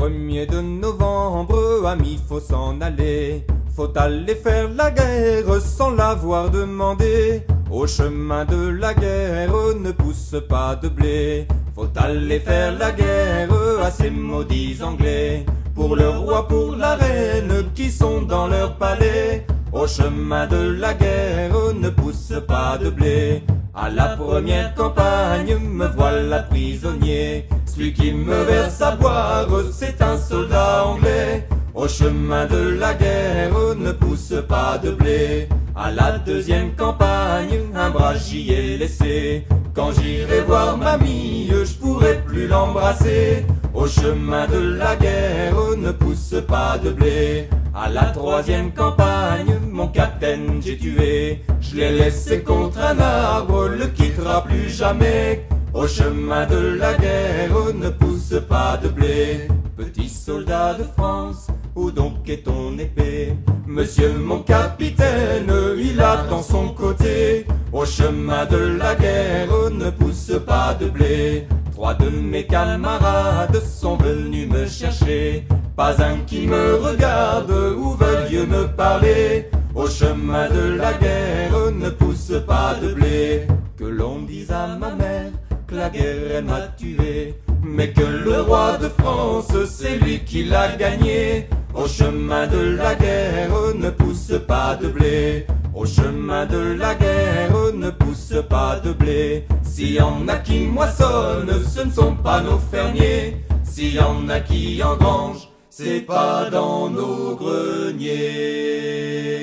1er de novembre, amis, faut s'en aller. Faut aller faire la guerre sans l'avoir demandé. Au chemin de la guerre ne pousse pas de blé. Faut aller faire la guerre à ces maudits Anglais. Pour le roi, pour la reine qui sont dans leur palais. Au chemin de la guerre ne pousse pas de blé. À la première campagne me voilà prisonnier. Celui qui me verse à boire c'est un soldat anglais. Au chemin de la guerre ne pousse pas de blé. À la deuxième campagne un bras j'y ai laissé. Quand j'irai voir mamie je pourrai plus l'embrasser. Au chemin de la guerre ne pousse pas de blé. À la troisième campagne mon capitaine j'ai tué. Je l'ai laissé contre un arbre, le quittera plus jamais. Au chemin de la guerre ne pousse pas de blé. Petit soldat de France, où donc est ton épée? Monsieur mon capitaine, il a dans son côté. Au chemin de la guerre ne pousse pas de blé. 3 de mes camarades sont venus me chercher. Pas un qui me regarde ou veuille me parler. Au chemin de la guerre ne pousse pas de blé. Que l'on dise à ma mère que la guerre elle m'a tué, mais que le roi de France c'est lui qui l'a gagné. Au chemin de la guerre ne pousse pas de blé. Au chemin de la guerre ne pousse pas de blé. S'il y en a qui moissonnent, ce ne sont pas nos fermiers. S'il y en a qui engrangent, c'est pas dans nos greniers.